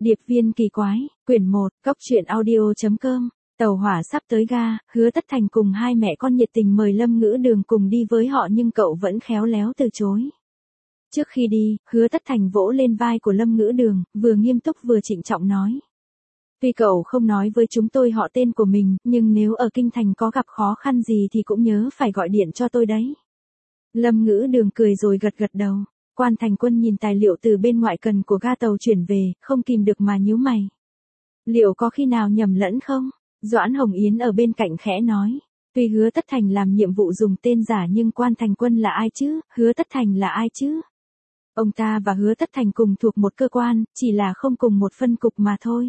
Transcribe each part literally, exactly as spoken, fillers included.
Điệp viên kỳ quái, quyển một, cốc truyện audio.com. Tàu hỏa sắp tới ga, Hứa Tất Thành cùng hai mẹ con nhiệt tình mời Lâm Ngữ Đường cùng đi với họ nhưng cậu vẫn khéo léo từ chối. Trước khi đi, Hứa Tất Thành vỗ lên vai của Lâm Ngữ Đường, vừa nghiêm túc vừa trịnh trọng nói. Tuy cậu không nói với chúng tôi họ tên của mình, nhưng nếu ở Kinh Thành có gặp khó khăn gì thì cũng nhớ phải gọi điện cho tôi đấy. Lâm Ngữ Đường cười rồi gật gật đầu. Quan Thành Quân nhìn tài liệu từ bên ngoại cần của ga tàu chuyển về, không kìm được mà nhíu mày. Liệu có khi nào nhầm lẫn không? Doãn Hồng Yến ở bên cạnh khẽ nói. Tuy Hứa Tất Thành làm nhiệm vụ dùng tên giả nhưng Quan Thành Quân là ai chứ? Hứa Tất Thành là ai chứ? Ông ta và Hứa Tất Thành cùng thuộc một cơ quan, chỉ là không cùng một phân cục mà thôi.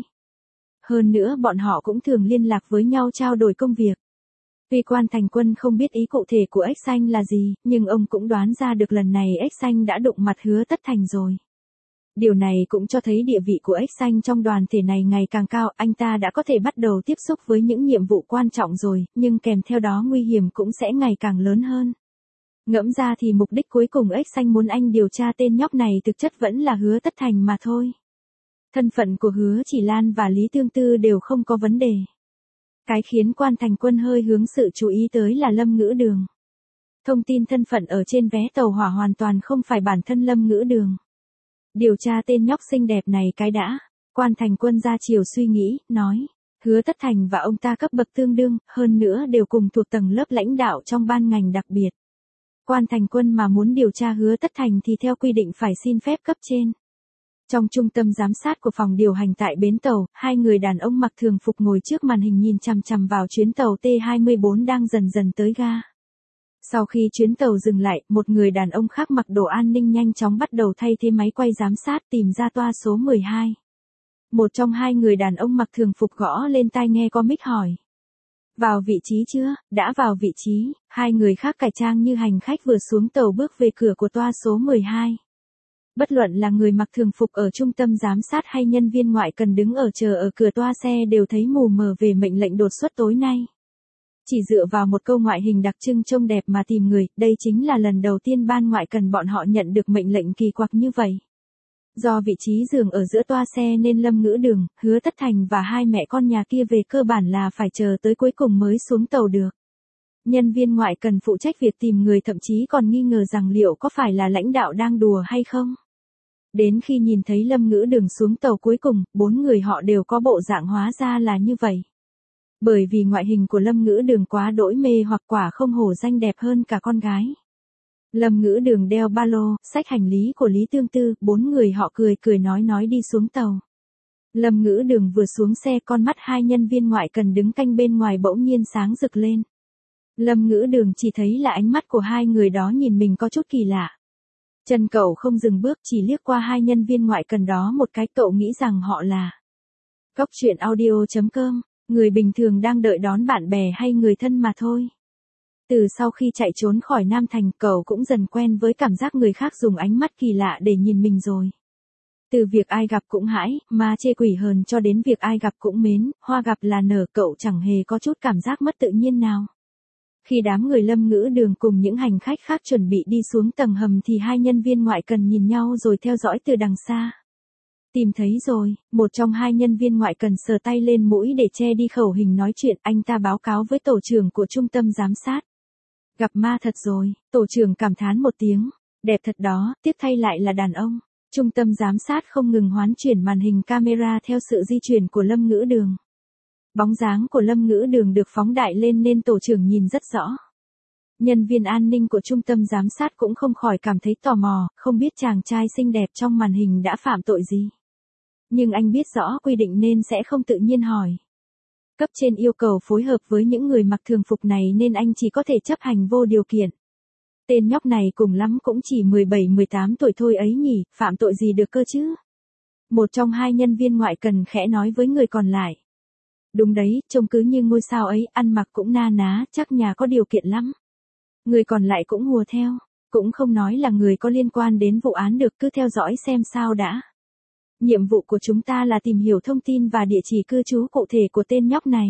Hơn nữa bọn họ cũng thường liên lạc với nhau trao đổi công việc. Tuy Quan Thành Quân không biết ý cụ thể của Ếch Xanh là gì, nhưng ông cũng đoán ra được lần này Ếch Xanh đã đụng mặt Hứa Tất Thành rồi. Điều này cũng cho thấy địa vị của Ếch Xanh trong đoàn thể này ngày càng cao, anh ta đã có thể bắt đầu tiếp xúc với những nhiệm vụ quan trọng rồi, nhưng kèm theo đó nguy hiểm cũng sẽ ngày càng lớn hơn. Ngẫm ra thì mục đích cuối cùng Ếch Xanh muốn anh điều tra tên nhóc này thực chất vẫn là Hứa Tất Thành mà thôi. Thân phận của Hứa Chỉ Lan và Lý Tương Tư đều không có vấn đề. Cái khiến Quan Thành Quân hơi hướng sự chú ý tới là Lâm Ngữ Đường. Thông tin thân phận ở trên vé tàu hỏa hoàn toàn không phải bản thân Lâm Ngữ Đường. Điều tra tên nhóc xinh đẹp này cái đã. Quan Thành Quân ra chiều suy nghĩ, nói. Hứa Tất Thành và ông ta cấp bậc tương đương, hơn nữa đều cùng thuộc tầng lớp lãnh đạo trong ban ngành đặc biệt. Quan Thành Quân mà muốn điều tra Hứa Tất Thành thì theo quy định phải xin phép cấp trên. Trong trung tâm giám sát của phòng điều hành tại bến tàu, hai người đàn ông mặc thường phục ngồi trước màn hình nhìn chằm chằm vào chuyến tàu T hai mươi bốn đang dần dần tới ga. Sau khi chuyến tàu dừng lại, một người đàn ông khác mặc đồ an ninh nhanh chóng bắt đầu thay thế máy quay giám sát tìm ra toa số mười hai. Một trong hai người đàn ông mặc thường phục gõ lên tai nghe có mic hỏi. Vào vị trí chưa? Đã vào vị trí. Hai người khác cải trang như hành khách vừa xuống tàu bước về cửa của toa số mười hai. Bất luận là người mặc thường phục ở trung tâm giám sát hay nhân viên ngoại cần đứng ở chờ ở cửa toa xe đều thấy mù mờ về mệnh lệnh đột xuất tối nay. Chỉ dựa vào một câu ngoại hình đặc trưng trông đẹp mà tìm người, đây chính là lần đầu tiên ban ngoại cần bọn họ nhận được mệnh lệnh kỳ quặc như vậy. Do vị trí giường ở giữa toa xe nên Lâm Ngữ Đường, Hứa Tất Thành và hai mẹ con nhà kia về cơ bản là phải chờ tới cuối cùng mới xuống tàu được. Nhân viên ngoại cần phụ trách việc tìm người thậm chí còn nghi ngờ rằng liệu có phải là lãnh đạo đang đùa hay không. Đến khi nhìn thấy Lâm Ngữ Đường xuống tàu cuối cùng, bốn người họ đều có bộ dạng hóa ra là như vậy. Bởi vì ngoại hình của Lâm Ngữ Đường quá đỗi mê hoặc quả không hổ danh đẹp hơn cả con gái. Lâm Ngữ Đường đeo ba lô, xách hành lý của Lý Tương Tư, bốn người họ cười cười nói nói đi xuống tàu. Lâm Ngữ Đường vừa xuống xe con mắt hai nhân viên ngoại cần đứng canh bên ngoài bỗng nhiên sáng rực lên. Lâm Ngữ Đường chỉ thấy là ánh mắt của hai người đó nhìn mình có chút kỳ lạ. Chân cậu không dừng bước chỉ liếc qua hai nhân viên ngoại cần đó một cái cậu nghĩ rằng họ là cốc truyện audio.com, người bình thường đang đợi đón bạn bè hay người thân mà thôi. Từ sau khi chạy trốn khỏi Nam Thành cậu cũng dần quen với cảm giác người khác dùng ánh mắt kỳ lạ để nhìn mình rồi. Từ việc ai gặp cũng hãi, ma chê quỷ hờn cho đến việc ai gặp cũng mến, hoa gặp là nở cậu chẳng hề có chút cảm giác mất tự nhiên nào. Khi đám người Lâm Ngữ Đường cùng những hành khách khác chuẩn bị đi xuống tầng hầm thì hai nhân viên ngoại cần nhìn nhau rồi theo dõi từ đằng xa. Tìm thấy rồi, một trong hai nhân viên ngoại cần sờ tay lên mũi để che đi khẩu hình nói chuyện, anh ta báo cáo với tổ trưởng của trung tâm giám sát. Gặp ma thật rồi, tổ trưởng cảm thán một tiếng, đẹp thật đó, tiếc thay lại là đàn ông. Trung tâm giám sát không ngừng hoán chuyển màn hình camera theo sự di chuyển của Lâm Ngữ Đường. Bóng dáng của Lâm Ngữ Đường được phóng đại lên nên tổ trưởng nhìn rất rõ. Nhân viên an ninh của trung tâm giám sát cũng không khỏi cảm thấy tò mò, không biết chàng trai xinh đẹp trong màn hình đã phạm tội gì. Nhưng anh biết rõ quy định nên sẽ không tự nhiên hỏi. Cấp trên yêu cầu phối hợp với những người mặc thường phục này nên anh chỉ có thể chấp hành vô điều kiện. Tên nhóc này cùng lắm cũng chỉ mười bảy mười tám tuổi thôi ấy nhỉ, phạm tội gì được cơ chứ? Một trong hai nhân viên ngoại cần khẽ nói với người còn lại. Đúng đấy, trông cứ như ngôi sao ấy, ăn mặc cũng na ná, chắc nhà có điều kiện lắm. Người còn lại cũng hùa theo, cũng không nói là người có liên quan đến vụ án được, cứ theo dõi xem sao đã. Nhiệm vụ của chúng ta là tìm hiểu thông tin và địa chỉ cư trú cụ thể của tên nhóc này.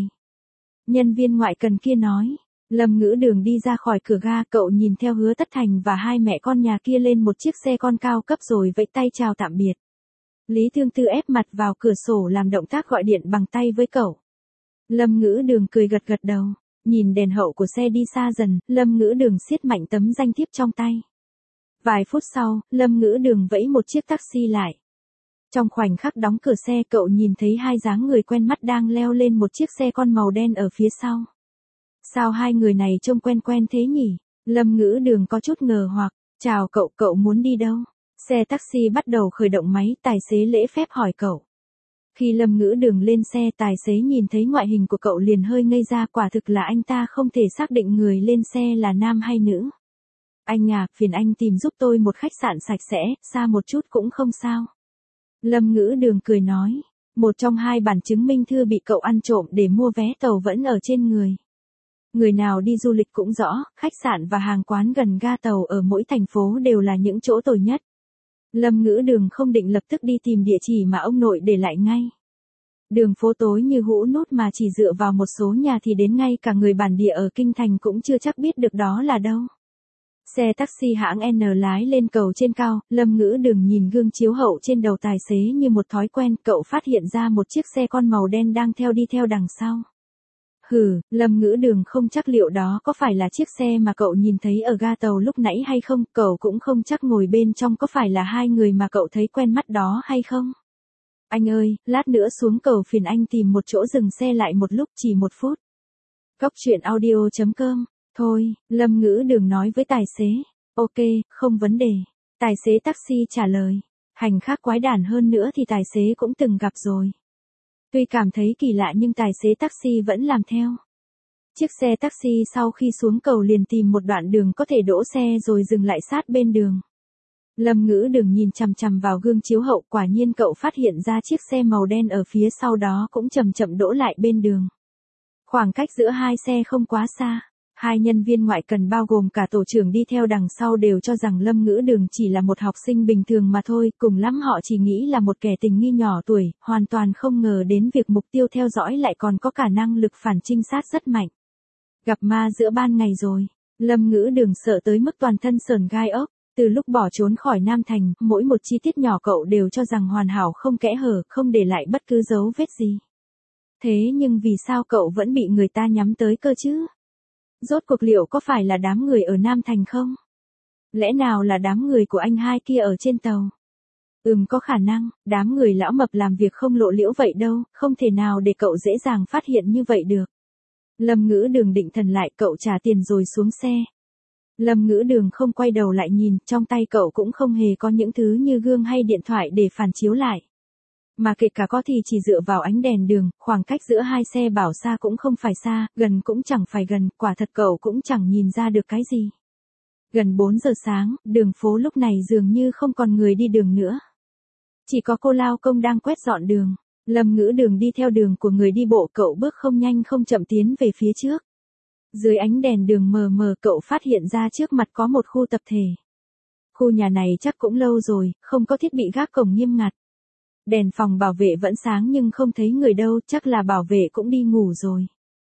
Nhân viên ngoại cần kia nói. Lâm Ngữ Đường đi ra khỏi cửa ga, cậu nhìn theo Hứa Tất Thành và hai mẹ con nhà kia lên một chiếc xe con cao cấp rồi vẫy tay chào tạm biệt. Lý Thương Tư ép mặt vào cửa sổ làm động tác gọi điện bằng tay với cậu. Lâm Ngữ Đường cười gật gật đầu, nhìn đèn hậu của xe đi xa dần, Lâm Ngữ Đường siết mạnh tấm danh thiếp trong tay. Vài phút sau, Lâm Ngữ Đường vẫy một chiếc taxi lại. Trong khoảnh khắc đóng cửa xe cậu nhìn thấy hai dáng người quen mắt đang leo lên một chiếc xe con màu đen ở phía sau. Sao hai người này trông quen quen thế nhỉ? Lâm Ngữ Đường có chút ngờ hoặc, chào cậu, cậu muốn đi đâu? Xe taxi bắt đầu khởi động máy, tài xế lễ phép hỏi cậu. Khi Lâm Ngữ Đường lên xe, tài xế nhìn thấy ngoại hình của cậu liền hơi ngây ra, quả thực là anh ta không thể xác định người lên xe là nam hay nữ. Anh à, phiền anh tìm giúp tôi một khách sạn sạch sẽ, xa một chút cũng không sao. Lâm Ngữ Đường cười nói, một trong hai bản chứng minh thư bị cậu ăn trộm để mua vé tàu vẫn ở trên người. Người nào đi du lịch cũng rõ, khách sạn và hàng quán gần ga tàu ở mỗi thành phố đều là những chỗ tồi nhất. Lâm Ngữ Đường không định lập tức đi tìm địa chỉ mà ông nội để lại ngay. Đường phố tối như hũ nút mà chỉ dựa vào một số nhà thì đến ngay cả người bản địa ở Kinh Thành cũng chưa chắc biết được đó là đâu. Xe taxi hãng N lái lên cầu trên cao, Lâm Ngữ Đường nhìn gương chiếu hậu trên đầu tài xế như một thói quen, cậu phát hiện ra một chiếc xe con màu đen đang theo đi theo đằng sau. Hừ, Lâm Ngữ Đường không chắc liệu đó có phải là chiếc xe mà cậu nhìn thấy ở ga tàu lúc nãy hay không, cậu cũng không chắc ngồi bên trong có phải là hai người mà cậu thấy quen mắt đó hay không. Anh ơi, lát nữa xuống cầu phiền anh tìm một chỗ dừng xe lại một lúc, chỉ một phút. Cóc truyện audio chấm com. Thôi, Lâm Ngữ Đường nói với tài xế. Ok, không vấn đề. Tài xế taxi trả lời. Hành khách quái đản hơn nữa thì tài xế cũng từng gặp rồi. Tuy cảm thấy kỳ lạ nhưng tài xế taxi vẫn làm theo. Chiếc xe taxi sau khi xuống cầu liền tìm một đoạn đường có thể đỗ xe rồi dừng lại sát bên đường. Lâm Ngữ Đường nhìn chằm chằm vào gương chiếu hậu, quả nhiên cậu phát hiện ra chiếc xe màu đen ở phía sau đó cũng chậm chậm đỗ lại bên đường. Khoảng cách giữa hai xe không quá xa. Hai nhân viên ngoại cần bao gồm cả tổ trưởng đi theo đằng sau đều cho rằng Lâm Ngữ Đường chỉ là một học sinh bình thường mà thôi, cùng lắm họ chỉ nghĩ là một kẻ tình nghi nhỏ tuổi, hoàn toàn không ngờ đến việc mục tiêu theo dõi lại còn có cả năng lực phản trinh sát rất mạnh. Gặp ma giữa ban ngày rồi, Lâm Ngữ Đường sợ tới mức toàn thân sởn gai ốc, từ lúc bỏ trốn khỏi Nam Thành, mỗi một chi tiết nhỏ cậu đều cho rằng hoàn hảo không kẽ hở, không để lại bất cứ dấu vết gì. Thế nhưng vì sao cậu vẫn bị người ta nhắm tới cơ chứ? Rốt cuộc liệu có phải là đám người ở Nam Thành không? Lẽ nào là đám người của anh hai kia ở trên tàu? Ừm, có khả năng, đám người lão mập làm việc không lộ liễu vậy đâu, không thể nào để cậu dễ dàng phát hiện như vậy được. Lâm Ngữ Đường định thần lại, cậu trả tiền rồi xuống xe. Lâm Ngữ Đường không quay đầu lại nhìn, trong tay cậu cũng không hề có những thứ như gương hay điện thoại để phản chiếu lại. Mà kể cả có thì chỉ dựa vào ánh đèn đường, khoảng cách giữa hai xe bảo xa cũng không phải xa, gần cũng chẳng phải gần, quả thật cậu cũng chẳng nhìn ra được cái gì. Gần bốn giờ sáng, đường phố lúc này dường như không còn người đi đường nữa. Chỉ có cô lao công đang quét dọn đường. Lâm Ngữ Đường đi theo đường của người đi bộ, cậu bước không nhanh không chậm tiến về phía trước. Dưới ánh đèn đường mờ mờ cậu phát hiện ra trước mặt có một khu tập thể. Khu nhà này chắc cũng lâu rồi, không có thiết bị gác cổng nghiêm ngặt. Đèn phòng bảo vệ vẫn sáng nhưng không thấy người đâu, chắc là bảo vệ cũng đi ngủ rồi.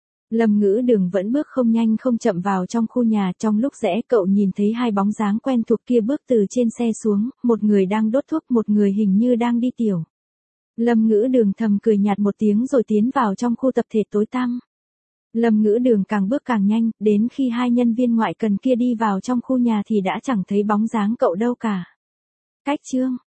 Lâm Ngữ Đường vẫn bước không nhanh không chậm vào trong khu nhà, trong lúc rẽ cậu nhìn thấy hai bóng dáng quen thuộc kia bước từ trên xe xuống, một người đang đốt thuốc, một người hình như đang đi tiểu. Lâm Ngữ Đường thầm cười nhạt một tiếng rồi tiến vào trong khu tập thể tối tăm. Lâm Ngữ Đường càng bước càng nhanh, đến khi hai nhân viên ngoại cần kia đi vào trong khu nhà thì đã chẳng thấy bóng dáng cậu đâu cả. Cách chương